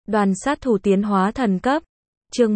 Đoàn sát thủ tiến hóa thần cấp. Chương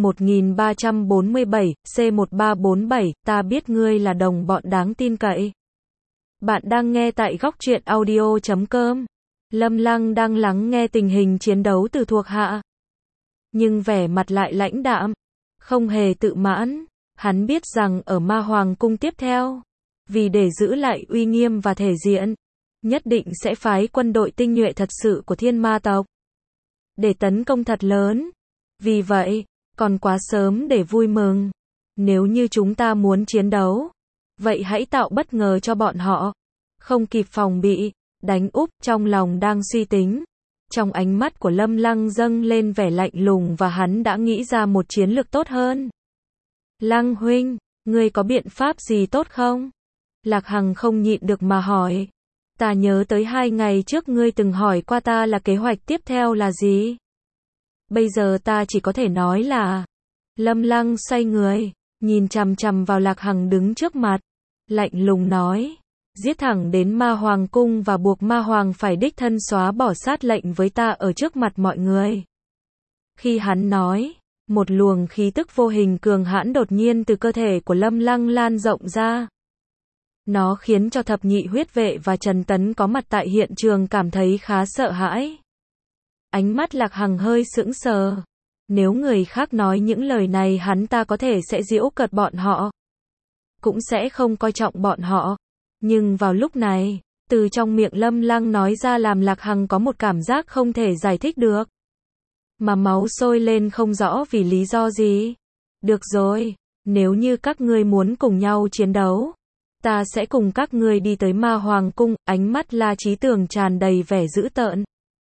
1347, C1347, ta biết ngươi là đồng bọn đáng tin cậy. Bạn đang nghe tại góc truyện audio.com. Lâm Lăng đang lắng nghe tình hình chiến đấu từ thuộc hạ. Nhưng vẻ mặt lại lãnh đạm, không hề tự mãn. Hắn biết rằng ở Ma Hoàng cung tiếp theo, vì để giữ lại uy nghiêm và thể diện, nhất định sẽ phái quân đội tinh nhuệ thật sự của Thiên Ma tộc để tấn công thật lớn. Vì vậy, còn quá sớm để vui mừng. Nếu như chúng ta muốn chiến đấu, vậy hãy tạo bất ngờ cho bọn họ. Không kịp phòng bị, đánh úp. Trong lòng đang suy tính. Trong ánh mắt của Lâm Lăng dâng lên vẻ lạnh lùng và hắn đã nghĩ ra một chiến lược tốt hơn. Lăng huynh, ngươi có biện pháp gì tốt không? Lạc Hằng không nhịn được mà hỏi. Ta nhớ tới 2 ngày trước ngươi từng hỏi qua ta là kế hoạch tiếp theo là gì? Bây giờ ta chỉ có thể nói là... Lâm Lăng xoay người, nhìn chằm chằm vào Lạc Hằng đứng trước mặt. Lạnh lùng nói. Giết thẳng đến Ma Hoàng cung và buộc Ma Hoàng phải đích thân xóa bỏ sát lệnh với ta ở trước mặt mọi người. Khi hắn nói, một luồng khí tức vô hình cường hãn đột nhiên từ cơ thể của Lâm Lăng lan rộng ra. Nó khiến cho thập nhị huyết vệ và Trần Tấn có mặt tại hiện trường cảm thấy khá sợ hãi. Ánh mắt Lạc Hằng hơi sững sờ. Nếu người khác nói những lời này hắn ta có thể sẽ giễu cợt bọn họ. Cũng sẽ không coi trọng bọn họ. Nhưng vào lúc này, từ trong miệng Lâm Lăng nói ra làm Lạc Hằng có một cảm giác không thể giải thích được. Mà máu sôi lên không rõ vì lý do gì. Được rồi, nếu như các ngươi muốn cùng nhau chiến đấu, ta sẽ cùng các ngươi đi tới Ma Hoàng cung. Ánh mắt La Chí Tường tràn đầy vẻ dữ tợn.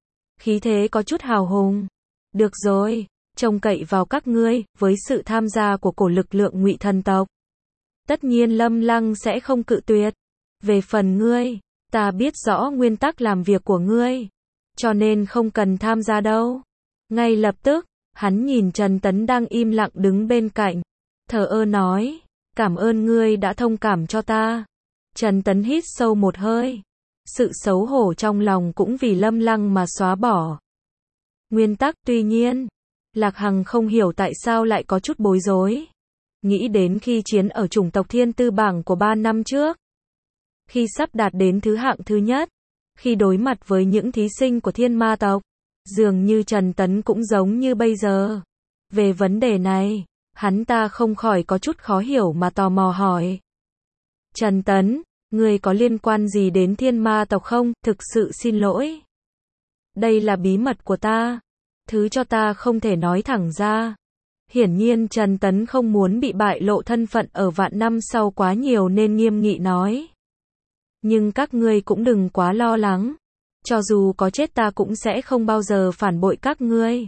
Khí thế có chút hào hùng. Được rồi, trông cậy vào các ngươi, với sự tham gia của cổ lực lượng Ngụy Thần tộc. Tất nhiên Lâm Lăng sẽ không cự tuyệt. Về phần ngươi, ta biết rõ nguyên tắc làm việc của ngươi, cho nên không cần tham gia đâu. Ngay lập tức, hắn nhìn Trần Tấn đang im lặng đứng bên cạnh, thờ ơ nói, cảm ơn ngươi đã thông cảm cho ta. Trần Tấn hít sâu một hơi. Sự xấu hổ trong lòng cũng vì Lâm Lăng mà xóa bỏ. Nguyên tắc. Tuy nhiên, Lạc Hằng không hiểu tại sao lại có chút bối rối. Nghĩ đến khi chiến ở chủng tộc Thiên Tư bảng của 3 năm trước. Khi sắp đạt đến thứ hạng thứ nhất. Khi đối mặt với những thí sinh của Thiên Ma tộc. Dường như Trần Tấn cũng giống như bây giờ. Về vấn đề này, hắn ta không khỏi có chút khó hiểu mà tò mò hỏi. Trần Tấn, ngươi có liên quan gì đến Thiên Ma tộc không? Thực sự xin lỗi. Đây là bí mật của ta. Thứ cho ta không thể nói thẳng ra. Hiển nhiên Trần Tấn không muốn bị bại lộ thân phận ở vạn năm sau quá nhiều nên nghiêm nghị nói. Nhưng các ngươi cũng đừng quá lo lắng. Cho dù có chết ta cũng sẽ không bao giờ phản bội các ngươi.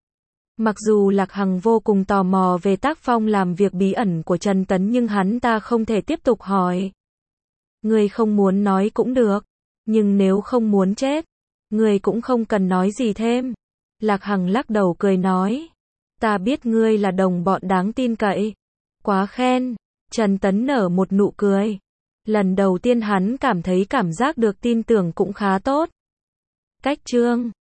Mặc dù Lạc Hằng vô cùng tò mò về tác phong làm việc bí ẩn của Trần Tấn nhưng hắn ta không thể tiếp tục hỏi. Ngươi không muốn nói cũng được. Nhưng nếu không muốn chết, ngươi cũng không cần nói gì thêm. Lạc Hằng lắc đầu cười nói. Ta biết ngươi là đồng bọn đáng tin cậy. Quá khen. Trần Tấn nở một nụ cười. Lần đầu tiên hắn cảm thấy cảm giác được tin tưởng cũng khá tốt. Cách chương